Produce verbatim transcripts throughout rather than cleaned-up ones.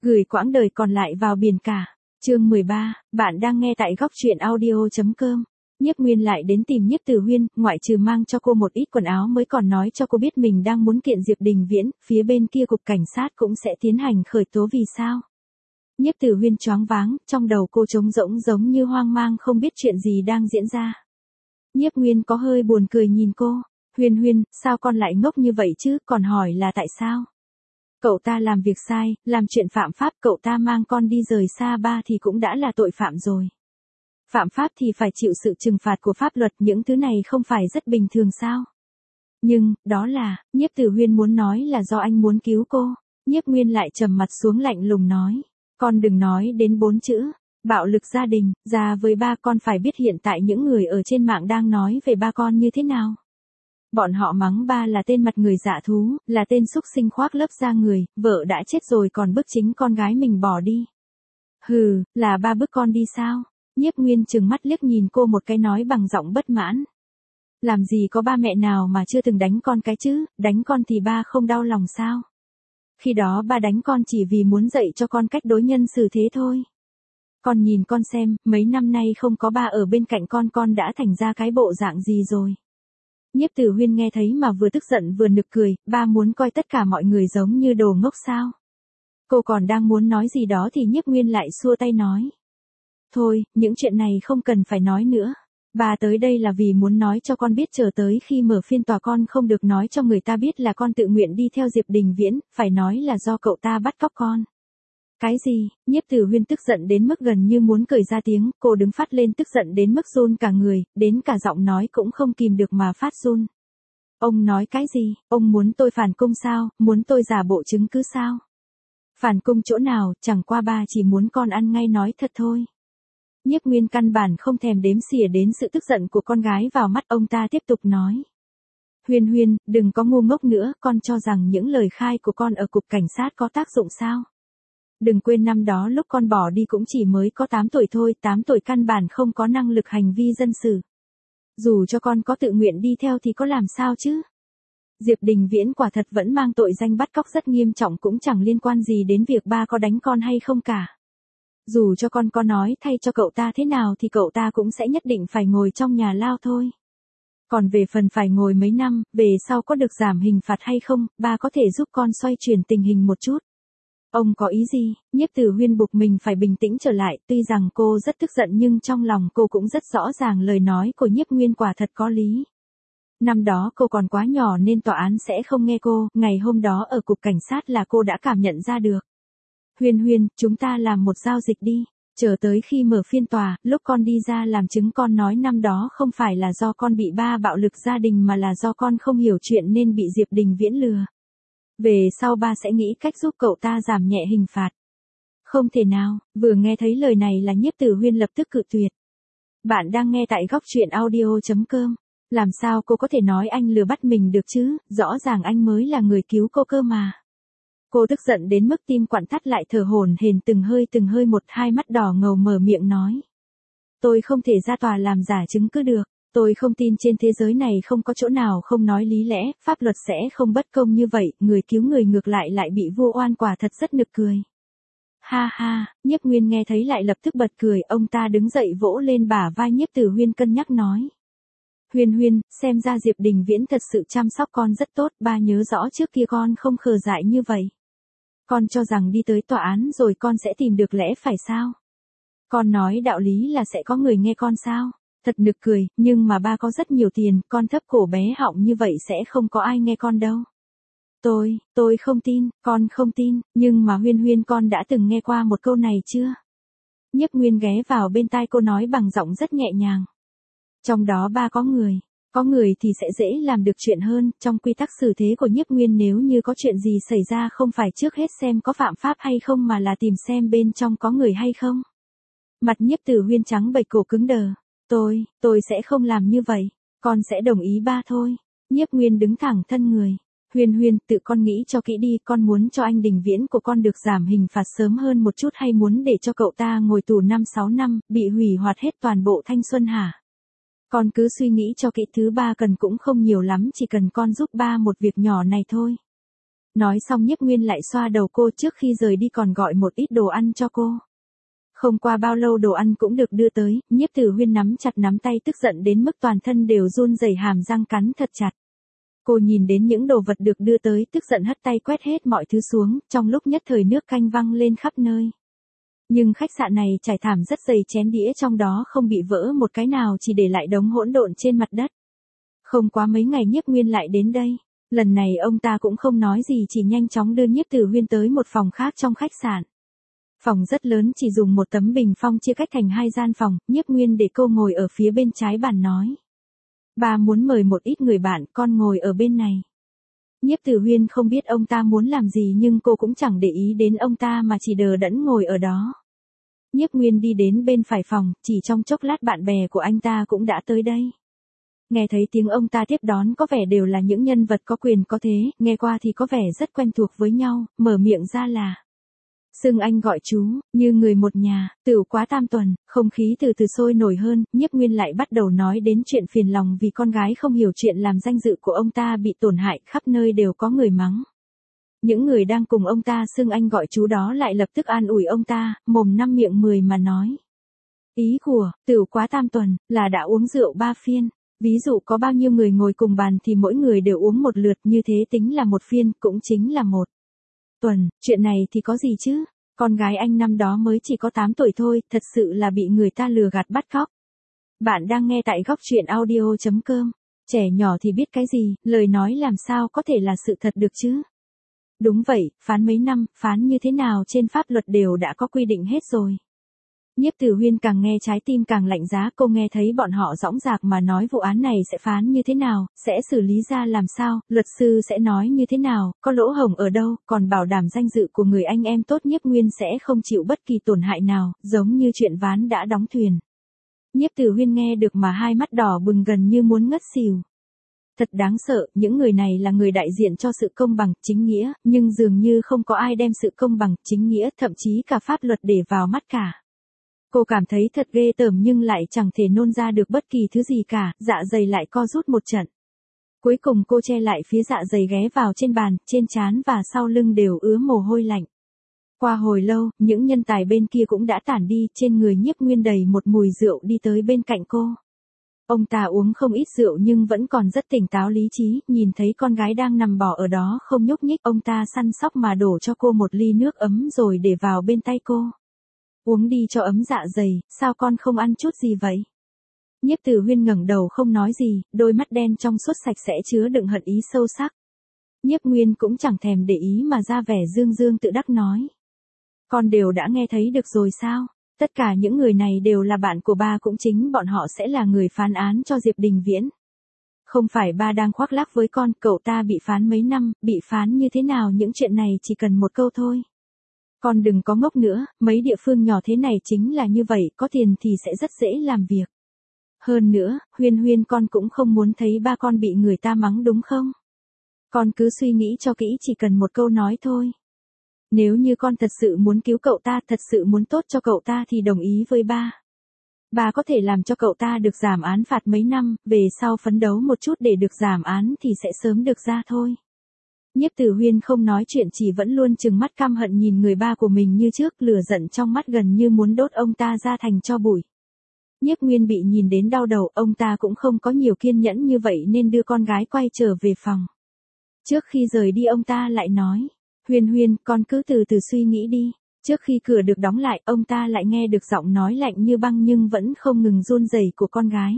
Gửi quãng đời còn lại vào biển cả. Chương mười ba, bạn đang nghe tại góc truyện audio.com. Nhiếp Nguyên lại đến tìm Nhiếp Từ Huyên, ngoại trừ mang cho cô một ít quần áo mới còn nói cho cô biết mình đang muốn kiện Diệp Đình Viễn, phía bên kia cục cảnh sát cũng sẽ tiến hành khởi tố vì sao. Nhiếp Từ Huyên choáng váng, trong đầu cô trống rỗng giống như hoang mang không biết chuyện gì đang diễn ra. Nhiếp Nguyên có hơi buồn cười nhìn cô, Huyên Huyên, sao con lại ngốc như vậy chứ, còn hỏi là tại sao? Cậu ta làm việc sai, làm chuyện phạm pháp, cậu ta mang con đi rời xa ba thì cũng đã là tội phạm rồi. Phạm pháp thì phải chịu sự trừng phạt của pháp luật, những thứ này không phải rất bình thường sao? Nhưng, đó là, Nhiếp Từ Huyên muốn nói là do anh muốn cứu cô. Nhiếp Nguyên lại trầm mặt xuống lạnh lùng nói, con đừng nói đến bốn chữ, bạo lực gia đình, ra với ba con phải biết hiện tại những người ở trên mạng đang nói về ba con như thế nào. Bọn họ mắng ba là tên mặt người dạ thú, là tên súc sinh khoác lớp da người, vợ đã chết rồi còn bức chính con gái mình bỏ đi. Hừ, là ba bức con đi sao? Nhiếp Nguyên trừng mắt liếc nhìn cô một cái nói bằng giọng bất mãn. Làm gì có ba mẹ nào mà chưa từng đánh con cái chứ, đánh con thì ba không đau lòng sao? Khi đó ba đánh con chỉ vì muốn dạy cho con cách đối nhân xử thế thôi. Con nhìn con xem, mấy năm nay không có ba ở bên cạnh con con đã thành ra cái bộ dạng gì rồi. Nhiếp Từ Huyên nghe thấy mà vừa tức giận vừa nực cười, ba muốn coi tất cả mọi người giống như đồ ngốc sao? Cô còn đang muốn nói gì đó thì Nhiếp Nguyên lại xua tay nói. Thôi, những chuyện này không cần phải nói nữa. Ba tới đây là vì muốn nói cho con biết chờ tới khi mở phiên tòa con không được nói cho người ta biết là con tự nguyện đi theo Diệp Đình Viễn, phải nói là do cậu ta bắt cóc con. Cái gì? Nhiếp Từ Huyên tức giận đến mức gần như muốn cười ra tiếng, cô đứng phát lên tức giận đến mức run cả người, đến cả giọng nói cũng không kìm được mà phát run. Ông nói cái gì? Ông muốn tôi phản cung sao? Muốn tôi giả bộ chứng cứ sao? Phản cung chỗ nào, chẳng qua ba chỉ muốn con ăn ngay nói thật thôi. Nhiếp Nguyên căn bản không thèm đếm xỉa đến sự tức giận của con gái vào mắt ông ta tiếp tục nói. Huyên Huyên, đừng có ngu ngốc nữa, con cho rằng những lời khai của con ở cục cảnh sát có tác dụng sao? Đừng quên năm đó lúc con bỏ đi cũng chỉ mới có tám tuổi thôi, tám tuổi căn bản không có năng lực hành vi dân sự. Dù cho con có tự nguyện đi theo thì có làm sao chứ? Diệp Đình Viễn quả thật vẫn mang tội danh bắt cóc rất nghiêm trọng cũng chẳng liên quan gì đến việc ba có đánh con hay không cả. Dù cho con có nói thay cho cậu ta thế nào thì cậu ta cũng sẽ nhất định phải ngồi trong nhà lao thôi. Còn về phần phải ngồi mấy năm, về sau có được giảm hình phạt hay không, ba có thể giúp con xoay chuyển tình hình một chút. Ông có ý gì? Nhiếp Từ Huyên buộc mình phải bình tĩnh trở lại, tuy rằng cô rất tức giận nhưng trong lòng cô cũng rất rõ ràng lời nói của Nhiếp Nguyên quả thật có lý. Năm đó cô còn quá nhỏ nên tòa án sẽ không nghe cô, ngày hôm đó ở cục cảnh sát là cô đã cảm nhận ra được. Huyên Huyên, chúng ta làm một giao dịch đi, chờ tới khi mở phiên tòa, lúc con đi ra làm chứng con nói năm đó không phải là do con bị ba bạo lực gia đình mà là do con không hiểu chuyện nên bị Diệp Đình Viễn lừa. Về sau ba sẽ nghĩ cách giúp cậu ta giảm nhẹ hình phạt. Không thể nào, vừa nghe thấy lời này là Nhiếp Từ Huyên lập tức cự tuyệt. Bạn đang nghe tại góc truyện audio.com. Làm sao cô có thể nói anh lừa bắt mình được chứ, rõ ràng anh mới là người cứu cô cơ mà. Cô tức giận đến mức tim quặn thắt lại thở hổn hển từng hơi từng hơi một, hai mắt đỏ ngầu mở miệng nói. Tôi không thể ra tòa làm giả chứng cứ được. Tôi không tin trên thế giới này không có chỗ nào không nói lý lẽ, pháp luật sẽ không bất công như vậy, người cứu người ngược lại lại bị vu oan, quả thật rất nực cười. Ha ha, Nhiếp Nguyên nghe thấy lại lập tức bật cười, ông ta đứng dậy vỗ lên bả vai Nhiếp Từ Huyên cân nhắc nói. Huyên Huyên, xem ra Diệp Đình Viễn thật sự chăm sóc con rất tốt, ba nhớ rõ trước kia con không khờ dại như vậy. Con cho rằng đi tới tòa án rồi con sẽ tìm được lẽ phải sao? Con nói đạo lý là sẽ có người nghe con sao? Thật nực cười, nhưng mà ba có rất nhiều tiền, con thấp cổ bé họng như vậy sẽ không có ai nghe con đâu. Tôi, tôi không tin, con không tin, nhưng mà Huyên Huyên con đã từng nghe qua một câu này chưa? Nhiếp Nguyên ghé vào bên tai cô nói bằng giọng rất nhẹ nhàng. Trong đó ba có người, có người thì sẽ dễ làm được chuyện hơn, trong quy tắc xử thế của Nhiếp Nguyên nếu như có chuyện gì xảy ra không phải trước hết xem có phạm pháp hay không mà là tìm xem bên trong có người hay không. Mặt Nhiếp Từ Huyên trắng bệch, cổ cứng đờ. Tôi, tôi sẽ không làm như vậy, con sẽ đồng ý ba thôi. Nhiếp Nguyên đứng thẳng thân người. Huyên Huyên, tự con nghĩ cho kỹ đi, con muốn cho anh Đình Viễn của con được giảm hình phạt sớm hơn một chút hay muốn để cho cậu ta ngồi tù năm sáu năm, bị hủy hoại hết toàn bộ thanh xuân hả? Con cứ suy nghĩ cho kỹ, thứ ba cần cũng không nhiều lắm, chỉ cần con giúp ba một việc nhỏ này thôi. Nói xong Nhiếp Nguyên lại xoa đầu cô, trước khi rời đi còn gọi một ít đồ ăn cho cô. Không qua bao lâu đồ ăn cũng được đưa tới, Nhiếp Tử Huyên nắm chặt nắm tay tức giận đến mức toàn thân đều run rẩy, hàm răng cắn thật chặt. Cô nhìn đến những đồ vật được đưa tới, tức giận hất tay quét hết mọi thứ xuống, trong lúc nhất thời nước canh văng lên khắp nơi. Nhưng khách sạn này trải thảm rất dày, chén đĩa trong đó không bị vỡ một cái nào, chỉ để lại đống hỗn độn trên mặt đất. Không quá mấy ngày Nhiếp Nguyên lại đến đây. Lần này ông ta cũng không nói gì, chỉ nhanh chóng đưa Nhiếp Tử Huyên tới một phòng khác trong khách sạn. Phòng rất lớn, chỉ dùng một tấm bình phong chia cách thành hai gian phòng, Nhiếp Nguyên để cô ngồi ở phía bên trái bàn nói. Ba muốn mời một ít người bạn, con ngồi ở bên này. Nhiếp Tử Huyên không biết ông ta muốn làm gì nhưng cô cũng chẳng để ý đến ông ta mà chỉ đờ đẫn ngồi ở đó. Nhiếp Nguyên đi đến bên phải phòng, chỉ trong chốc lát bạn bè của anh ta cũng đã tới đây. Nghe thấy tiếng ông ta tiếp đón có vẻ đều là những nhân vật có quyền có thế, nghe qua thì có vẻ rất quen thuộc với nhau, mở miệng ra là. Xưng anh gọi chú, như người một nhà, Tửu Quá Tam Tuần, không khí từ từ sôi nổi hơn, Nhiếp Nguyên lại bắt đầu nói đến chuyện phiền lòng vì con gái không hiểu chuyện làm danh dự của ông ta bị tổn hại, khắp nơi đều có người mắng. Những người đang cùng ông ta xưng anh gọi chú đó lại lập tức an ủi ông ta, mồm năm miệng mười mà nói. Ý của, Tửu Quá Tam Tuần, là đã uống rượu ba phiên. Ví dụ có bao nhiêu người ngồi cùng bàn thì mỗi người đều uống một lượt, như thế tính là một phiên, cũng chính là một tuần. Chuyện này thì có gì chứ? Con gái anh năm đó mới chỉ có tám tuổi thôi, thật sự là bị người ta lừa gạt bắt cóc. Bạn đang nghe tại góc truyện audio chấm com. Trẻ nhỏ thì biết cái gì, lời nói làm sao có thể là sự thật được chứ? Đúng vậy, phán mấy năm, phán như thế nào trên pháp luật đều đã có quy định hết rồi. Nhiếp Tử Huyên càng nghe trái tim càng lạnh giá, cô nghe thấy bọn họ dõng dạc mà nói vụ án này sẽ phán như thế nào, sẽ xử lý ra làm sao, luật sư sẽ nói như thế nào, có lỗ hổng ở đâu, còn bảo đảm danh dự của người anh em tốt Nhiếp Nguyên sẽ không chịu bất kỳ tổn hại nào, giống như chuyện ván đã đóng thuyền. Nhiếp Tử Huyên nghe được mà hai mắt đỏ bừng gần như muốn ngất xỉu. Thật đáng sợ, những người này là người đại diện cho sự công bằng, chính nghĩa, nhưng dường như không có ai đem sự công bằng, chính nghĩa, thậm chí cả pháp luật để vào mắt cả. Cô cảm thấy thật ghê tởm nhưng lại chẳng thể nôn ra được bất kỳ thứ gì cả, dạ dày lại co rút một trận. Cuối cùng cô che lại phía dạ dày ghé vào trên bàn, trên trán và sau lưng đều ứa mồ hôi lạnh. Qua hồi lâu, những nhân tài bên kia cũng đã tản đi, trên người Nhiếp Nguyên đầy một mùi rượu đi tới bên cạnh cô. Ông ta uống không ít rượu nhưng vẫn còn rất tỉnh táo lý trí, nhìn thấy con gái đang nằm bò ở đó không nhúc nhích, ông ta săn sóc mà đổ cho cô một ly nước ấm rồi để vào bên tay cô. Uống đi cho ấm dạ dày, sao con không ăn chút gì vậy? Nhiếp Tử Huyên ngẩng đầu không nói gì, đôi mắt đen trong suốt sạch sẽ chứa đựng hận ý sâu sắc. Nhiếp Nguyên cũng chẳng thèm để ý mà ra vẻ dương dương tự đắc nói. Con đều đã nghe thấy được rồi sao? Tất cả những người này đều là bạn của ba, cũng chính bọn họ sẽ là người phán án cho Diệp Đình Viễn. Không phải ba đang khoác lác với con, cậu ta bị phán mấy năm, bị phán như thế nào những chuyện này chỉ cần một câu thôi. Con đừng có ngốc nữa, mấy địa phương nhỏ thế này chính là như vậy, có tiền thì sẽ rất dễ làm việc. Hơn nữa, Huyên Huyên con cũng không muốn thấy ba con bị người ta mắng đúng không? Con cứ suy nghĩ cho kỹ, chỉ cần một câu nói thôi. Nếu như con thật sự muốn cứu cậu ta, thật sự muốn tốt cho cậu ta thì đồng ý với ba. Ba có thể làm cho cậu ta được giảm án phạt mấy năm, về sau phấn đấu một chút để được giảm án thì sẽ sớm được ra thôi. Nhiếp Tử Huyên không nói chuyện, chỉ vẫn luôn trừng mắt căm hận nhìn người ba của mình như trước, lửa giận trong mắt gần như muốn đốt ông ta ra thành tro bụi. Nhiếp Nguyên bị nhìn đến đau đầu, ông ta cũng không có nhiều kiên nhẫn như vậy nên đưa con gái quay trở về phòng. Trước khi rời đi ông ta lại nói, Huyên Huyên, con cứ từ từ suy nghĩ đi. Trước khi cửa được đóng lại, ông ta lại nghe được giọng nói lạnh như băng nhưng vẫn không ngừng run rẩy của con gái.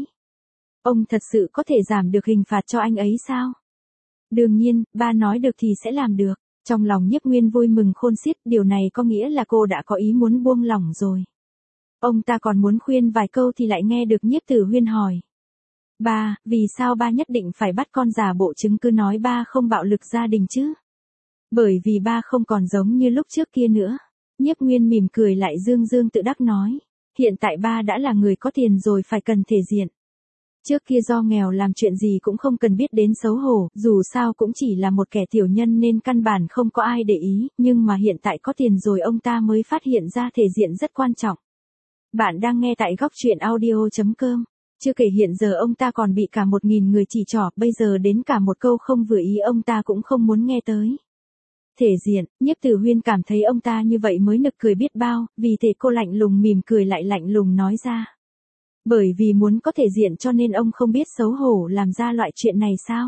Ông thật sự có thể giảm được hình phạt cho anh ấy sao? Đương nhiên, ba nói được thì sẽ làm được. Trong lòng Nhiếp Nguyên vui mừng khôn xiết, điều này có nghĩa là cô đã có ý muốn buông lỏng rồi. Ông ta còn muốn khuyên vài câu thì lại nghe được Nhiếp Tử Huyên hỏi. Ba, vì sao ba nhất định phải bắt con giả bộ chứng cứ nói ba không bạo lực gia đình chứ? Bởi vì ba không còn giống như lúc trước kia nữa. Nhiếp Nguyên mỉm cười lại dương dương tự đắc nói. Hiện tại ba đã là người có tiền rồi, phải cần thể diện. Trước kia do nghèo làm chuyện gì cũng không cần biết đến xấu hổ, dù sao cũng chỉ là một kẻ tiểu nhân nên căn bản không có ai để ý, nhưng mà hiện tại có tiền rồi ông ta mới phát hiện ra thể diện rất quan trọng. Bạn đang nghe tại góc truyện audio chấm com. Chưa kể hiện giờ ông ta còn bị cả một nghìn người chỉ trỏ, bây giờ đến cả một câu không vừa ý ông ta cũng không muốn nghe tới. Thể diện, Nhiếp Tử Huyên cảm thấy ông ta như vậy mới nực cười biết bao, vì thế cô lạnh lùng mỉm cười lại lạnh lùng nói ra. Bởi vì muốn có thể diện cho nên ông không biết xấu hổ làm ra loại chuyện này sao?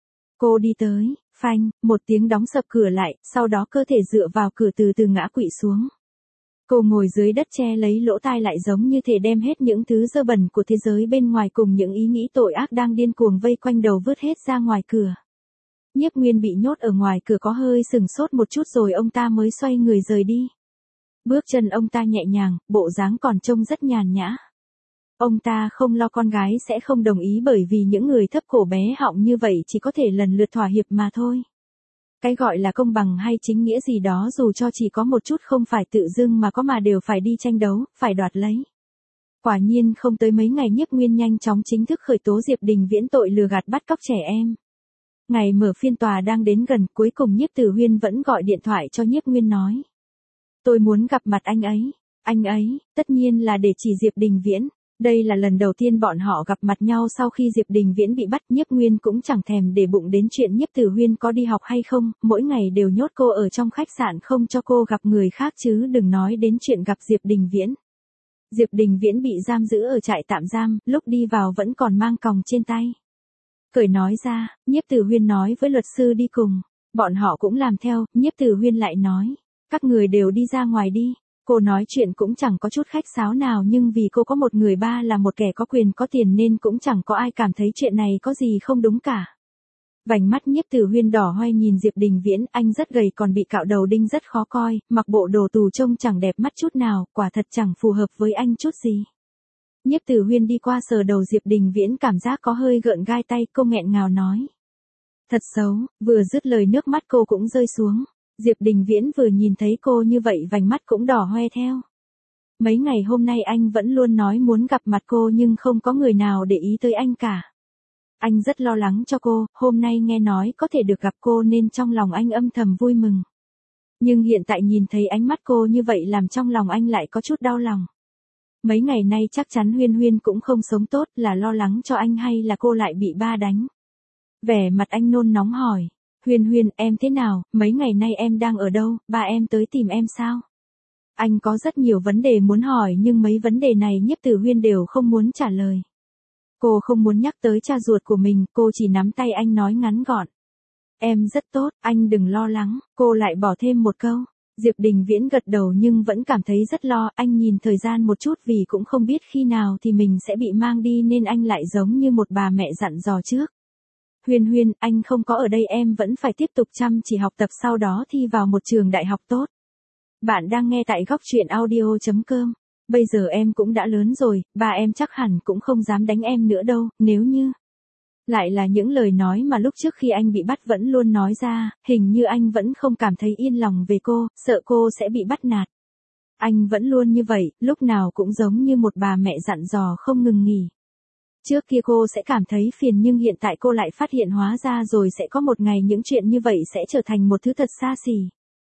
Cô đi tới, phanh, một tiếng đóng sập cửa lại, sau đó cơ thể dựa vào cửa từ từ ngã quỵ xuống. Cô ngồi dưới đất che lấy lỗ tai lại giống như thể đem hết những thứ dơ bẩn của thế giới bên ngoài cùng những ý nghĩ tội ác đang điên cuồng vây quanh đầu vứt hết ra ngoài cửa. Nhiếp Nguyên bị nhốt ở ngoài cửa có hơi sừng sốt một chút rồi ông ta mới xoay người rời đi. Bước chân ông ta nhẹ nhàng, bộ dáng còn trông rất nhàn nhã. Ông ta không lo con gái sẽ không đồng ý bởi vì những người thấp cổ bé họng như vậy chỉ có thể lần lượt thỏa hiệp mà thôi. Cái gọi là công bằng hay chính nghĩa gì đó dù cho chỉ có một chút không phải tự dưng mà có mà đều phải đi tranh đấu, phải đoạt lấy. Quả nhiên không tới mấy ngày Nhiếp Nguyên nhanh chóng chính thức khởi tố Diệp Đình Viễn tội lừa gạt bắt cóc trẻ em. Ngày mở phiên tòa đang đến gần, cuối cùng Nhiếp Tử Huyên vẫn gọi điện thoại cho Nhiếp Nguyên nói. Tôi muốn gặp mặt anh ấy. Anh ấy, tất nhiên là để chỉ Diệp Đình Viễn. Đây là lần đầu tiên bọn họ gặp mặt nhau sau khi Diệp Đình Viễn bị bắt. Nhiếp Nguyên cũng chẳng thèm để bụng đến chuyện Nhiếp Tử Huyên có đi học hay không, mỗi ngày đều nhốt cô ở trong khách sạn không cho cô gặp người khác chứ đừng nói đến chuyện gặp Diệp Đình Viễn. Diệp Đình Viễn bị giam giữ ở trại tạm giam, lúc đi vào vẫn còn mang còng trên tay. Cởi nói ra, Nhiếp Tử Huyên nói với luật sư đi cùng, bọn họ cũng làm theo. Nhiếp Tử Huyên lại nói, các người đều đi ra ngoài đi. Cô nói chuyện cũng chẳng có chút khách sáo nào nhưng vì cô có một người ba là một kẻ có quyền có tiền nên cũng chẳng có ai cảm thấy chuyện này có gì không đúng cả. Vành mắt Nhiếp Tử Huyên đỏ hoe nhìn Diệp Đình Viễn, anh rất gầy còn bị cạo đầu đinh rất khó coi, mặc bộ đồ tù trông chẳng đẹp mắt chút nào, quả thật chẳng phù hợp với anh chút gì. Nhiếp Tử Huyên đi qua sờ đầu Diệp Đình Viễn cảm giác có hơi gợn gai tay, cô nghẹn ngào nói. Thật xấu, vừa dứt lời nước mắt cô cũng rơi xuống. Diệp Đình Viễn vừa nhìn thấy cô như vậy vành mắt cũng đỏ hoe theo. Mấy ngày hôm nay anh vẫn luôn nói muốn gặp mặt cô nhưng không có người nào để ý tới anh cả. Anh rất lo lắng cho cô, hôm nay nghe nói có thể được gặp cô nên trong lòng anh âm thầm vui mừng. Nhưng hiện tại nhìn thấy ánh mắt cô như vậy làm trong lòng anh lại có chút đau lòng. Mấy ngày nay chắc chắn Huyên Huyên cũng không sống tốt, là lo lắng cho anh hay là cô lại bị ba đánh. Vẻ mặt anh nôn nóng hỏi. Huyên Huyên, em thế nào, mấy ngày nay em đang ở đâu, ba em tới tìm em sao? Anh có rất nhiều vấn đề muốn hỏi nhưng mấy vấn đề này Nhiếp Tử Huyên đều không muốn trả lời. Cô không muốn nhắc tới cha ruột của mình, cô chỉ nắm tay anh nói ngắn gọn. Em rất tốt, anh đừng lo lắng, cô lại bỏ thêm một câu. Diệp Đình Viễn gật đầu nhưng vẫn cảm thấy rất lo, anh nhìn thời gian một chút vì cũng không biết khi nào thì mình sẽ bị mang đi nên anh lại giống như một bà mẹ dặn dò trước. Huyên Huyên, anh không có ở đây em vẫn phải tiếp tục chăm chỉ học tập sau đó thi vào một trường đại học tốt. Bạn đang nghe tại góc truyện audio chấm com. Bây giờ em cũng đã lớn rồi, ba em chắc hẳn cũng không dám đánh em nữa đâu, nếu như... Lại là những lời nói mà lúc trước khi anh bị bắt vẫn luôn nói ra, hình như anh vẫn không cảm thấy yên lòng về cô, sợ cô sẽ bị bắt nạt. Anh vẫn luôn như vậy, lúc nào cũng giống như một bà mẹ dặn dò không ngừng nghỉ. Trước kia cô sẽ cảm thấy phiền nhưng hiện tại cô lại phát hiện hóa ra rồi sẽ có một ngày những chuyện như vậy sẽ trở thành một thứ thật xa xỉ.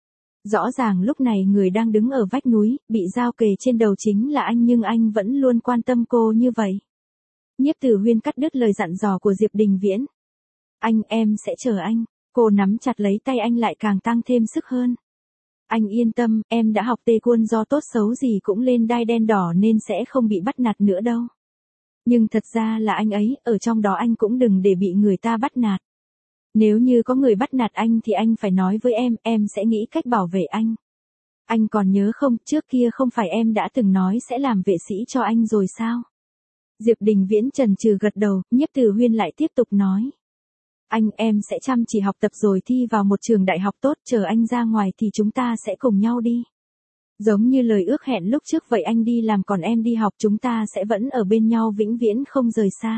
Rõ ràng lúc này người đang đứng ở vách núi, bị dao kề trên đầu chính là anh nhưng anh vẫn luôn quan tâm cô như vậy. Nhiếp Tử Huyên cắt đứt lời dặn dò của Diệp Đình Viễn. Anh, em sẽ chờ anh. Cô nắm chặt lấy tay anh lại càng tăng thêm sức hơn. Anh yên tâm, em đã học tê quân do tốt xấu gì cũng lên đai đen đỏ nên sẽ không bị bắt nạt nữa đâu. Nhưng thật ra là anh ấy, ở trong đó anh cũng đừng để bị người ta bắt nạt. Nếu như có người bắt nạt anh thì anh phải nói với em, em sẽ nghĩ cách bảo vệ anh. Anh còn nhớ không, trước kia không phải em đã từng nói sẽ làm vệ sĩ cho anh rồi sao? Diệp Đình Viễn chần chừ gật đầu, Nhiếp Tử Huyên lại tiếp tục nói. Anh, em sẽ chăm chỉ học tập rồi thi vào một trường đại học tốt, chờ anh ra ngoài thì chúng ta sẽ cùng nhau đi. Giống như lời ước hẹn lúc trước vậy, anh đi làm còn em đi học, chúng ta sẽ vẫn ở bên nhau vĩnh viễn không rời xa.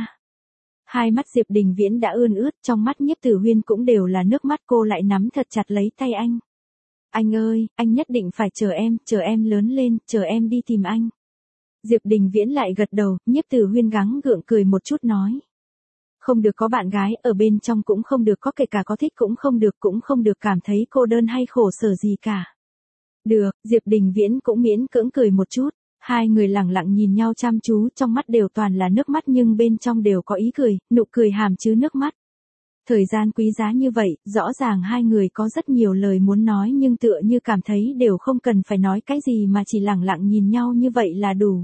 Hai mắt Diệp Đình Viễn đã ươn ướt, trong mắt Nhiếp Tử Huyên cũng đều là nước mắt, cô lại nắm thật chặt lấy tay anh. Anh ơi, anh nhất định phải chờ em, chờ em lớn lên, chờ em đi tìm anh. Diệp Đình Viễn lại gật đầu, Nhiếp Tử Huyên gắng gượng cười một chút nói. Không được có bạn gái ở bên trong, cũng không được có kể cả có thích cũng không được, cũng không được cảm thấy cô đơn hay khổ sở gì cả. Được, Diệp Đình Viễn cũng miễn cưỡng cười một chút, hai người lặng lặng nhìn nhau chăm chú, trong mắt đều toàn là nước mắt nhưng bên trong đều có ý cười, nụ cười hàm chứa nước mắt. Thời gian quý giá như vậy, rõ ràng hai người có rất nhiều lời muốn nói nhưng tựa như cảm thấy đều không cần phải nói cái gì mà chỉ lặng lặng nhìn nhau như vậy là đủ.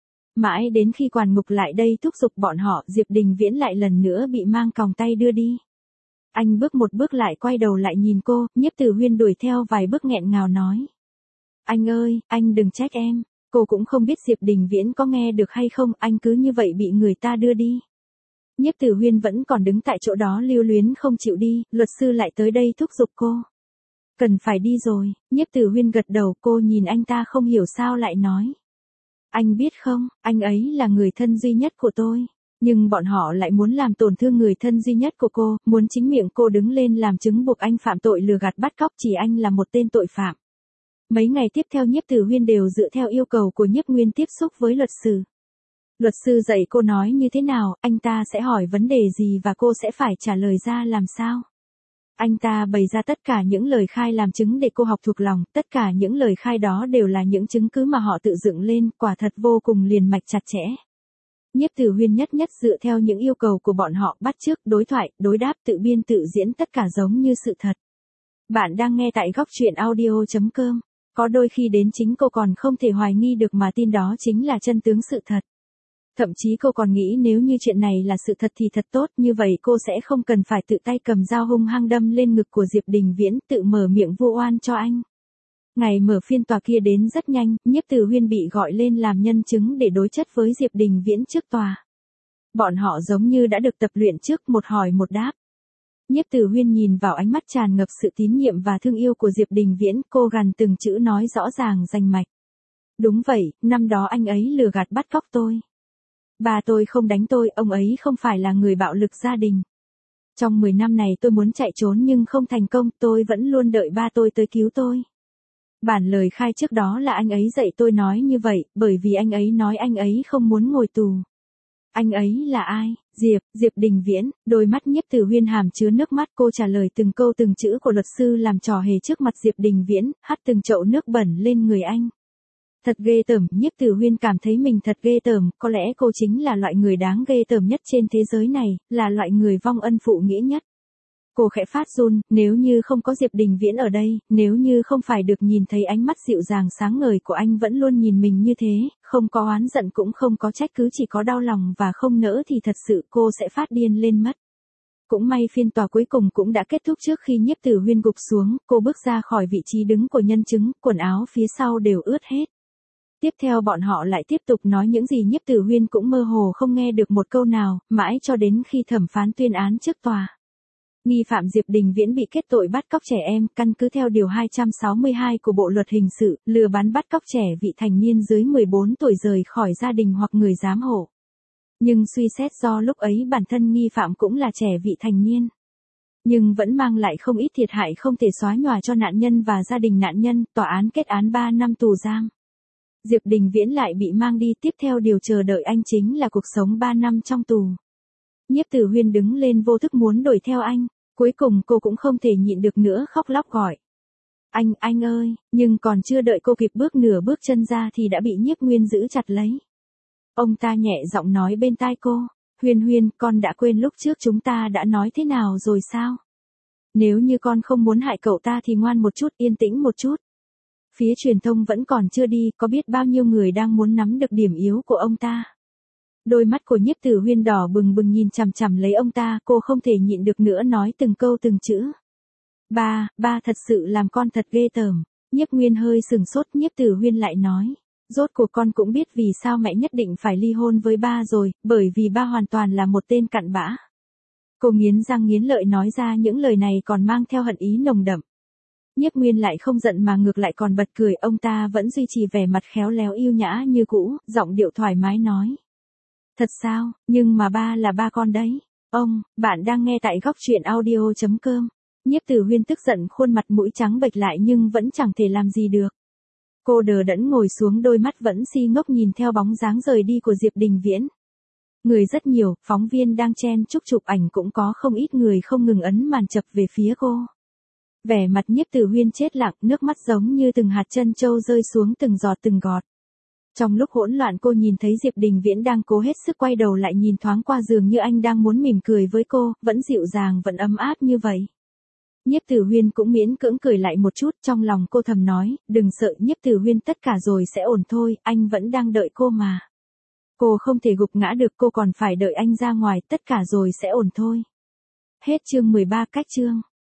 Mãi đến khi quản ngục lại đây thúc giục bọn họ, Diệp Đình Viễn lại lần nữa bị mang còng tay đưa đi. Anh bước một bước lại quay đầu lại nhìn cô, Nhiếp Tử Huyên đuổi theo vài bước nghẹn ngào nói. Anh ơi, anh đừng trách em. Cô cũng không biết Diệp Đình Viễn có nghe được hay không, anh cứ như vậy bị người ta đưa đi. Nhiếp Tử Huyên vẫn còn đứng tại chỗ đó lưu luyến không chịu đi, luật sư lại tới đây thúc giục cô. Cần phải đi rồi, Nhiếp Tử Huyên gật đầu, cô nhìn anh ta không hiểu sao lại nói. Anh biết không, anh ấy là người thân duy nhất của tôi. Nhưng bọn họ lại muốn làm tổn thương người thân duy nhất của cô, muốn chính miệng cô đứng lên làm chứng buộc anh phạm tội lừa gạt bắt cóc, chỉ anh là một tên tội phạm. Mấy ngày tiếp theo Nhiếp Tử Huyên đều dựa theo yêu cầu của Nhiếp Nguyên tiếp xúc với luật sư. Luật sư dạy cô nói như thế nào, anh ta sẽ hỏi vấn đề gì và cô sẽ phải trả lời ra làm sao. Anh ta bày ra tất cả những lời khai làm chứng để cô học thuộc lòng, tất cả những lời khai đó đều là những chứng cứ mà họ tự dựng lên, quả thật vô cùng liền mạch chặt chẽ. Nhiếp Tử Huyên nhất nhất dựa theo những yêu cầu của bọn họ, bắt chước, đối thoại, đối đáp, tự biên tự diễn, tất cả giống như sự thật. Bạn đang nghe tại góc truyện audio chấm com. Có đôi khi đến chính cô còn không thể hoài nghi được mà tin đó chính là chân tướng sự thật. Thậm chí cô còn nghĩ nếu như chuyện này là sự thật thì thật tốt, như vậy cô sẽ không cần phải tự tay cầm dao hung hăng đâm lên ngực của Diệp Đình Viễn, tự mở miệng vu oan cho anh. Ngày mở phiên tòa kia đến rất nhanh, Nhiếp Tử Huyên bị gọi lên làm nhân chứng để đối chất với Diệp Đình Viễn trước tòa. Bọn họ giống như đã được tập luyện trước, một hỏi một đáp. Nhiếp Tử Huyên nhìn vào ánh mắt tràn ngập sự tín nhiệm và thương yêu của Diệp Đình Viễn, cô gằn từng chữ nói rõ ràng rành mạch. Đúng vậy, năm đó anh ấy lừa gạt bắt cóc tôi. Ba tôi không đánh tôi, ông ấy không phải là người bạo lực gia đình. Trong mười năm này tôi muốn chạy trốn nhưng không thành công, tôi vẫn luôn đợi ba tôi tới cứu tôi. Bản lời khai trước đó là anh ấy dạy tôi nói như vậy, bởi vì anh ấy nói anh ấy không muốn ngồi tù. Anh ấy là ai? Diệp, Diệp Đình Viễn, đôi mắt Nhiếp Tử Huyên hàm chứa nước mắt, cô trả lời từng câu từng chữ của luật sư làm trò hề trước mặt Diệp Đình Viễn, hắt từng chậu nước bẩn lên người anh. Thật ghê tởm, Nhiếp Tử Huyên cảm thấy mình thật ghê tởm, có lẽ cô chính là loại người đáng ghê tởm nhất trên thế giới này, là loại người vong ân phụ nghĩa nhất. Cô khẽ phát run, nếu như không có Diệp Đình Viễn ở đây, nếu như không phải được nhìn thấy ánh mắt dịu dàng sáng ngời của anh vẫn luôn nhìn mình như thế, không có oán giận cũng không có trách cứ, chỉ có đau lòng và không nỡ thì thật sự cô sẽ phát điên lên mất. Cũng may phiên tòa cuối cùng cũng đã kết thúc trước khi Nhiếp Tử Huyên gục xuống, cô bước ra khỏi vị trí đứng của nhân chứng, quần áo phía sau đều ướt hết. Tiếp theo bọn họ lại tiếp tục nói những gì Nhiếp Tử Huyên cũng mơ hồ không nghe được một câu nào, mãi cho đến khi thẩm phán tuyên án trước tòa. Nghi phạm Diệp Đình Viễn bị kết tội bắt cóc trẻ em, căn cứ theo điều hai trăm sáu mươi hai của Bộ luật hình sự, lừa bán bắt cóc trẻ vị thành niên dưới mười bốn tuổi rời khỏi gia đình hoặc người giám hộ. Nhưng suy xét do lúc ấy bản thân nghi phạm cũng là trẻ vị thành niên, nhưng vẫn mang lại không ít thiệt hại không thể xóa nhòa cho nạn nhân và gia đình nạn nhân, tòa án kết án ba năm tù giam. Diệp Đình Viễn lại bị mang đi, tiếp theo điều chờ đợi anh chính là cuộc sống ba năm trong tù. Nhiếp Tử Huyên đứng lên vô thức muốn đuổi theo anh, cuối cùng cô cũng không thể nhịn được nữa khóc lóc gọi. Anh, anh ơi, nhưng còn chưa đợi cô kịp bước nửa bước chân ra thì đã bị Nhiếp Nguyên giữ chặt lấy. Ông ta nhẹ giọng nói bên tai cô, Huyên Huyên, con đã quên lúc trước chúng ta đã nói thế nào rồi sao? Nếu như con không muốn hại cậu ta thì ngoan một chút, yên tĩnh một chút. Phía truyền thông vẫn còn chưa đi, có biết bao nhiêu người đang muốn nắm được điểm yếu của ông ta. Đôi mắt của Nhiếp Tử Huyên đỏ bừng bừng nhìn chằm chằm lấy ông ta, cô không thể nhịn được nữa nói từng câu từng chữ. Ba, ba thật sự làm con thật ghê tởm. Nhiếp Nguyên hơi sừng sốt, Nhiếp Tử Huyên lại nói. Rốt cuộc con cũng biết vì sao mẹ nhất định phải ly hôn với ba rồi, bởi vì ba hoàn toàn là một tên cặn bã. Cô nghiến răng nghiến lợi nói ra những lời này còn mang theo hận ý nồng đậm. Nhiếp Nguyên lại không giận mà ngược lại còn bật cười, ông ta vẫn duy trì vẻ mặt khéo léo yêu nhã như cũ, giọng điệu thoải mái nói. Thật sao, nhưng mà ba là ba con đấy. Ông, bạn đang nghe tại góc truyện audio chấm com. Nhiếp Tử Huyên tức giận, khuôn mặt mũi trắng bệch lại nhưng vẫn chẳng thể làm gì được. Cô đờ đẫn ngồi xuống, đôi mắt vẫn si ngốc nhìn theo bóng dáng rời đi của Diệp Đình Viễn. Người rất nhiều, phóng viên đang chen chúc chụp ảnh, cũng có không ít người không ngừng ấn màn chập về phía cô. Vẻ mặt Nhiếp Tử Huyên chết lặng, nước mắt giống như từng hạt trân châu rơi xuống từng giọt từng gọt. Trong lúc hỗn loạn cô nhìn thấy Diệp Đình Viễn đang cố hết sức quay đầu lại nhìn thoáng qua dường như anh đang muốn mỉm cười với cô, vẫn dịu dàng vẫn ấm áp như vậy. Nhiếp Tử Huyên cũng miễn cưỡng cười lại một chút, trong lòng cô thầm nói, đừng sợ Nhiếp Tử Huyên, tất cả rồi sẽ ổn thôi, anh vẫn đang đợi cô mà. Cô không thể gục ngã được, cô còn phải đợi anh ra ngoài, tất cả rồi sẽ ổn thôi. Hết chương mười ba. Cách chương